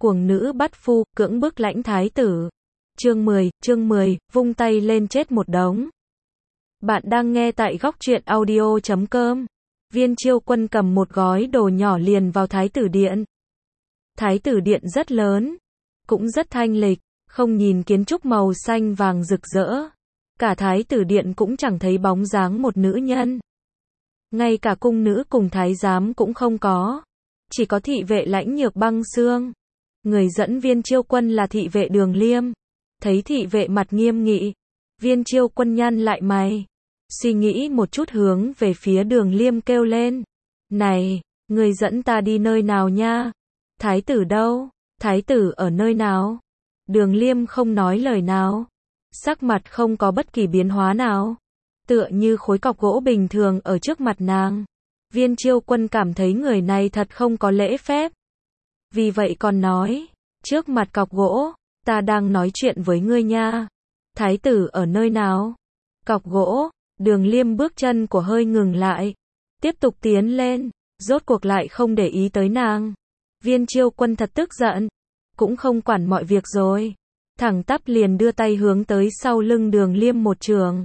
Cuồng nữ bắt phu, cưỡng bức lãnh thái tử. Chương 10, vung tay lên chết một đống. Bạn đang nghe tại góc truyện audio.com. Viên Chiêu Quân cầm một gói đồ nhỏ liền vào thái tử điện. Thái tử điện rất lớn, cũng rất thanh lịch, không nhìn kiến trúc màu xanh vàng rực rỡ. Cả thái tử điện cũng chẳng thấy bóng dáng một nữ nhân. Ngay cả cung nữ cùng thái giám cũng không có. Chỉ có thị vệ Lãnh Nhược Băng Xương. Người dẫn Viên Chiêu Quân là thị vệ Đường Liêm. Thấy thị vệ mặt nghiêm nghị, Viên Chiêu Quân nhăn lại mày. Suy nghĩ một chút hướng về phía Đường Liêm kêu lên. Này, người dẫn ta đi nơi nào nha? Thái tử đâu? Thái tử ở nơi nào? Đường Liêm không nói lời nào. Sắc mặt không có bất kỳ biến hóa nào. Tựa như khối cọc gỗ bình thường ở trước mặt nàng. Viên Chiêu Quân cảm thấy người này thật không có lễ phép. Vì vậy còn nói, trước mặt cọc gỗ, ta đang nói chuyện với ngươi nha. Thái tử ở nơi nào? Cọc gỗ, Đường Liêm bước chân của hơi ngừng lại. Tiếp tục tiến lên, rốt cuộc lại không để ý tới nàng. Viên Chiêu Quân thật tức giận, cũng không quản mọi việc rồi. Thẳng tắp liền đưa tay hướng tới sau lưng Đường Liêm một trường.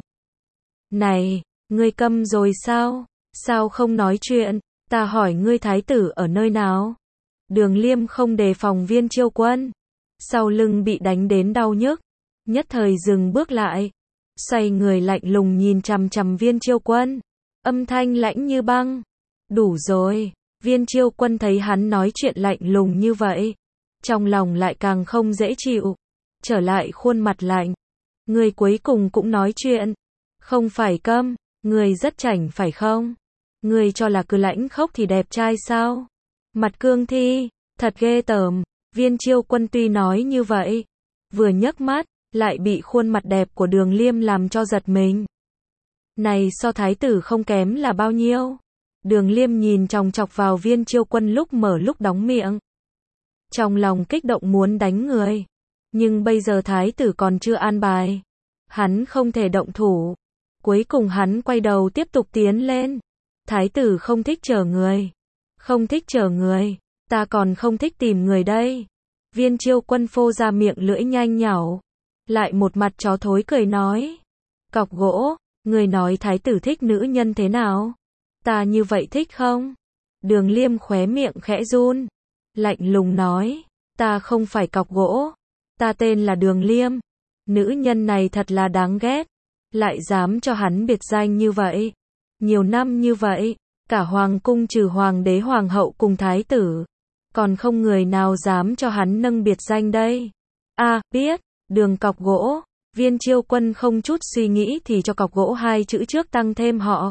Này, ngươi câm rồi sao? Sao không nói chuyện? Ta hỏi ngươi thái tử ở nơi nào? Đường Liêm không đề phòng Viên Chiêu Quân. Sau lưng bị đánh đến đau nhức. Nhất thời dừng bước lại. Xoay người lạnh lùng nhìn chằm chằm Viên Chiêu Quân. Âm thanh lãnh như băng. Đủ rồi. Viên Chiêu Quân thấy hắn nói chuyện lạnh lùng như vậy. Trong lòng lại càng không dễ chịu. Trở lại khuôn mặt lạnh. Người cuối cùng cũng nói chuyện. Không phải câm. Người rất chảnh phải không? Người cho là cứ lãnh khốc thì đẹp trai sao? Mặt cương thi, thật ghê tởm. Viên Chiêu Quân tuy nói như vậy, vừa nhấc mắt, lại bị khuôn mặt đẹp của Đường Liêm làm cho giật mình. Này so thái tử không kém là bao nhiêu? Đường Liêm nhìn chòng chọc vào Viên Chiêu Quân lúc mở lúc đóng miệng. Trong lòng kích động muốn đánh người. Nhưng bây giờ thái tử còn chưa an bài. Hắn không thể động thủ. Cuối cùng hắn quay đầu tiếp tục tiến lên. Thái tử không thích chờ người. Không thích chờ người. Ta còn không thích tìm người đây. Viên Chiêu Quân phô ra miệng lưỡi nhanh nhảu. Lại một mặt chó thối cười nói. Cọc gỗ, người nói thái tử thích nữ nhân thế nào? Ta như vậy thích không? Đường Liêm khóe miệng khẽ run. Lạnh lùng nói. Ta không phải cọc gỗ. Ta tên là Đường Liêm. Nữ nhân này thật là đáng ghét. Lại dám cho hắn biệt danh như vậy. Nhiều năm như vậy, cả hoàng cung trừ hoàng đế hoàng hậu cùng thái tử. Còn không người nào dám cho hắn nâng biệt danh đây. Biết, Đường cọc gỗ. Viên Chiêu Quân không chút suy nghĩ thì cho cọc gỗ hai chữ trước tăng thêm họ.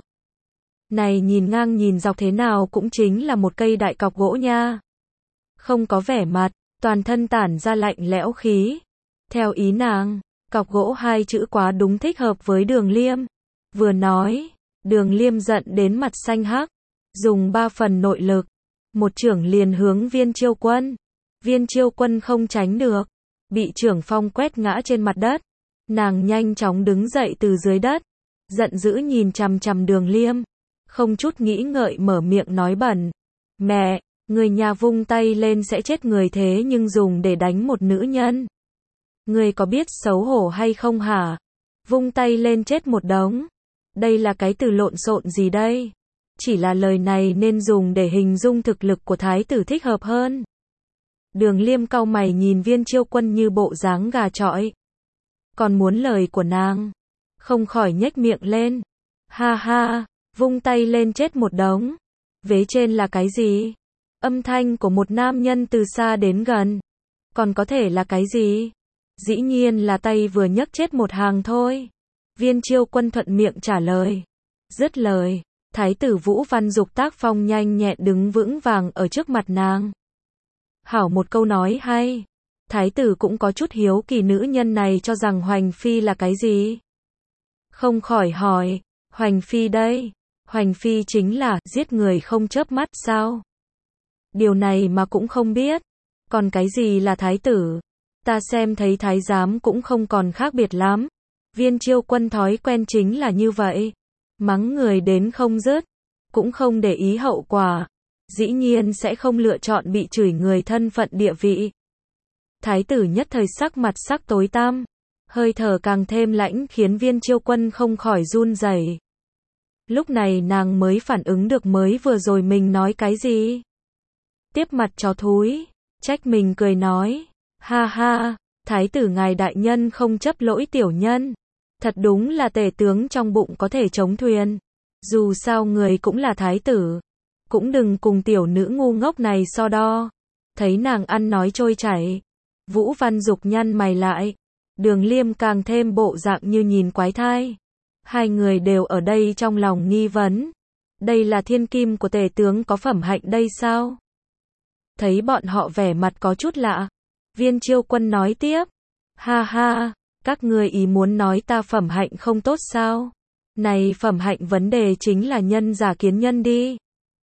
Này nhìn ngang nhìn dọc thế nào cũng chính là một cây đại cọc gỗ nha. Không có vẻ mặt, toàn thân tản ra lạnh lẽo khí. Theo ý nàng, cọc gỗ hai chữ quá đúng thích hợp với Đường Liêm. Vừa nói, Đường Liêm giận đến mặt xanh hắc, dùng 3 phần nội lực, một chưởng liền hướng Viên Chiêu Quân. Viên Chiêu Quân không tránh được, bị chưởng phong quét ngã trên mặt đất. Nàng nhanh chóng đứng dậy từ dưới đất, giận dữ nhìn chằm chằm Đường Liêm, không chút nghĩ ngợi mở miệng nói bẩn. Mẹ, người nhà vung tay lên sẽ chết người thế nhưng dùng để đánh một nữ nhân. Người có biết xấu hổ hay không hả? Vung tay lên chết một đống. Đây là cái từ lộn xộn gì đây? Chỉ là lời này nên dùng để hình dung thực lực của thái tử thích hợp hơn. Đường Liêm cau mày nhìn Viên Chiêu Quân như bộ dáng gà chọi. Còn muốn lời của nàng. Không khỏi nhếch miệng lên. Ha ha, vung tay lên chết một đống. Vế trên là cái gì? Âm thanh của một nam nhân từ xa đến gần. Còn có thể là cái gì? Dĩ nhiên là tay vừa nhấc chết một hàng thôi. Viên Chiêu Quân thuận miệng trả lời. Dứt lời, thái tử Vũ Văn Dục tác phong nhanh nhẹn đứng vững vàng ở trước mặt nàng. Hảo một câu nói hay. Thái tử cũng có chút hiếu kỳ nữ nhân này cho rằng Hoành Phi là cái gì. Không khỏi hỏi, Hoành Phi đây, Hoành Phi chính là giết người không chớp mắt sao? Điều này mà cũng không biết. Còn cái gì là thái tử? Ta xem thấy thái giám cũng không còn khác biệt lắm. Viên Chiêu Quân thói quen chính là như vậy. Mắng người đến không dứt, cũng không để ý hậu quả. Dĩ nhiên sẽ không lựa chọn bị chửi người thân phận địa vị. Thái tử nhất thời sắc mặt sắc tối tăm, hơi thở càng thêm lãnh khiến Viên Chiêu Quân không khỏi run rẩy. Lúc này nàng mới phản ứng được mới vừa rồi mình nói cái gì. Tiếp mặt chó thúi, trách mình cười nói, ha ha, thái tử ngài đại nhân không chấp lỗi tiểu nhân. Thật đúng là tể tướng trong bụng có thể chống thuyền. Dù sao người cũng là thái tử, cũng đừng cùng tiểu nữ ngu ngốc này so đo. Thấy nàng ăn nói trôi chảy, Vũ Văn Dục nhăn mày lại, Đường Liêm càng thêm bộ dạng như nhìn quái thai. Hai người đều ở đây trong lòng nghi vấn. Đây là thiên kim của tể tướng có phẩm hạnh đây sao? Thấy bọn họ vẻ mặt có chút lạ, Viên Chiêu Quân nói tiếp, ha ha, các ngươi ý muốn nói ta phẩm hạnh không tốt sao? Này phẩm hạnh vấn đề chính là nhân giả kiến nhân đi.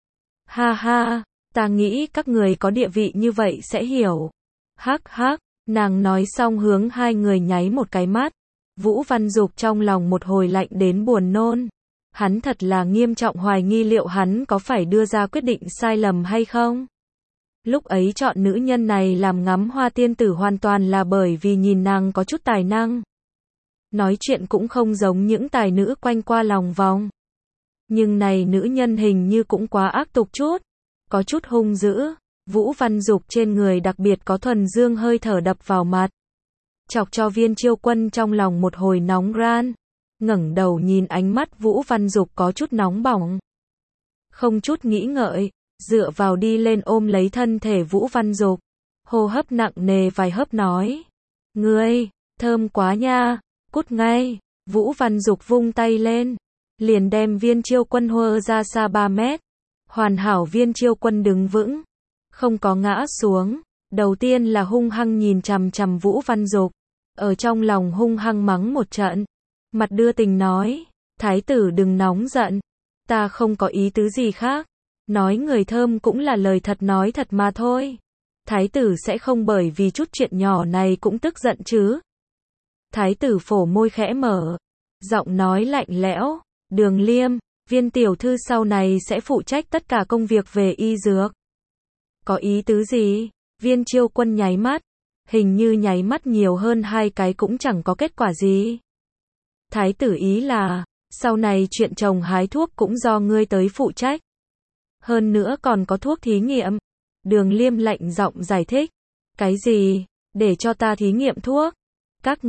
Ha ha, ta nghĩ các người có địa vị như vậy sẽ hiểu. Hắc hắc, nàng nói xong hướng hai người nháy một cái mắt. Vũ Văn Dục trong lòng một hồi lạnh đến buồn nôn. Hắn thật là nghiêm trọng hoài nghi liệu hắn có phải đưa ra quyết định sai lầm hay không. Lúc ấy chọn nữ nhân này làm ngắm hoa tiên tử hoàn toàn là bởi vì nhìn nàng có chút tài năng. Nói chuyện cũng không giống những tài nữ quanh qua lòng vòng. Nhưng này nữ nhân hình như cũng quá ác tục chút. Có chút hung dữ. Vũ Văn Dục trên người đặc biệt có thuần dương hơi thở đập vào mặt. Chọc cho Viên Chiêu Quân trong lòng một hồi nóng ran. Ngẩng đầu nhìn ánh mắt Vũ Văn Dục có chút nóng bỏng. Không chút nghĩ ngợi, dựa vào đi lên ôm lấy thân thể Vũ Văn Dục. Hô hấp nặng nề vài hớp nói. Ngươi, thơm quá nha, cút ngay. Vũ Văn Dục vung tay lên, liền đem Viên Chiêu Quân hơ ra xa 3 mét. Hoàn hảo Viên Chiêu Quân đứng vững, không có ngã xuống. Đầu tiên là hung hăng nhìn chằm chằm Vũ Văn Dục, ở trong lòng hung hăng mắng một trận. Mặt đưa tình nói, thái tử đừng nóng giận, ta không có ý tứ gì khác. Nói người thơm cũng là lời thật nói thật mà thôi. Thái tử sẽ không bởi vì chút chuyện nhỏ này cũng tức giận chứ. Thái tử phổ môi khẽ mở, giọng nói lạnh lẽo, Đường Liêm, Viên tiểu thư sau này sẽ phụ trách tất cả công việc về y dược. Có ý tứ gì? Viên Chiêu Quân nháy mắt, hình như nháy mắt nhiều hơn 2 cái cũng chẳng có kết quả gì. Thái tử ý là, sau này chuyện trồng hái thuốc cũng do ngươi tới phụ trách. Hơn nữa còn có thuốc thí nghiệm. Đường Liêm lạnh giọng giải thích. Cái gì? Để cho ta thí nghiệm thuốc? Các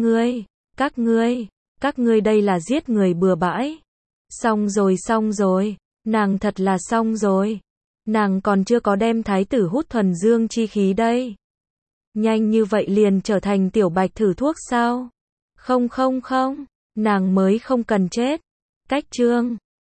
ngươi đây là giết người bừa bãi. Xong rồi, nàng thật là xong rồi. Nàng còn chưa có đem thái tử hút thuần dương chi khí đây. Nhanh như vậy liền trở thành tiểu bạch thử thuốc sao? Không, nàng mới không cần chết. Cách chương